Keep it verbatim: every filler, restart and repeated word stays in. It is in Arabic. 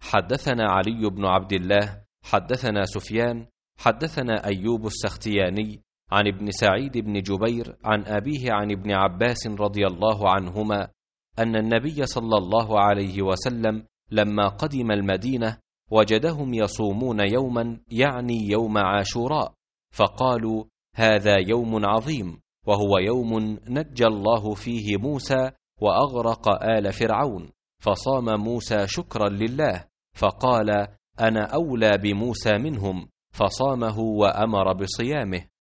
حدثنا علي بن عبد الله حدثنا سفيان حدثنا أيوب السختياني عن ابن سعيد بن جبير عن أبيه عن ابن عباس رضي الله عنهما أن النبي صلى الله عليه وسلم لما قدم المدينة وجدهم يصومون يوما يعني يوم عاشوراء، فقالوا: هذا يوم عظيم، وهو يوم نجى الله فيه موسى وأغرق آل فرعون، فصام موسى شكرا لله، فقال: أنا أولى بموسى منهم، فصامه وأمر بصيامه.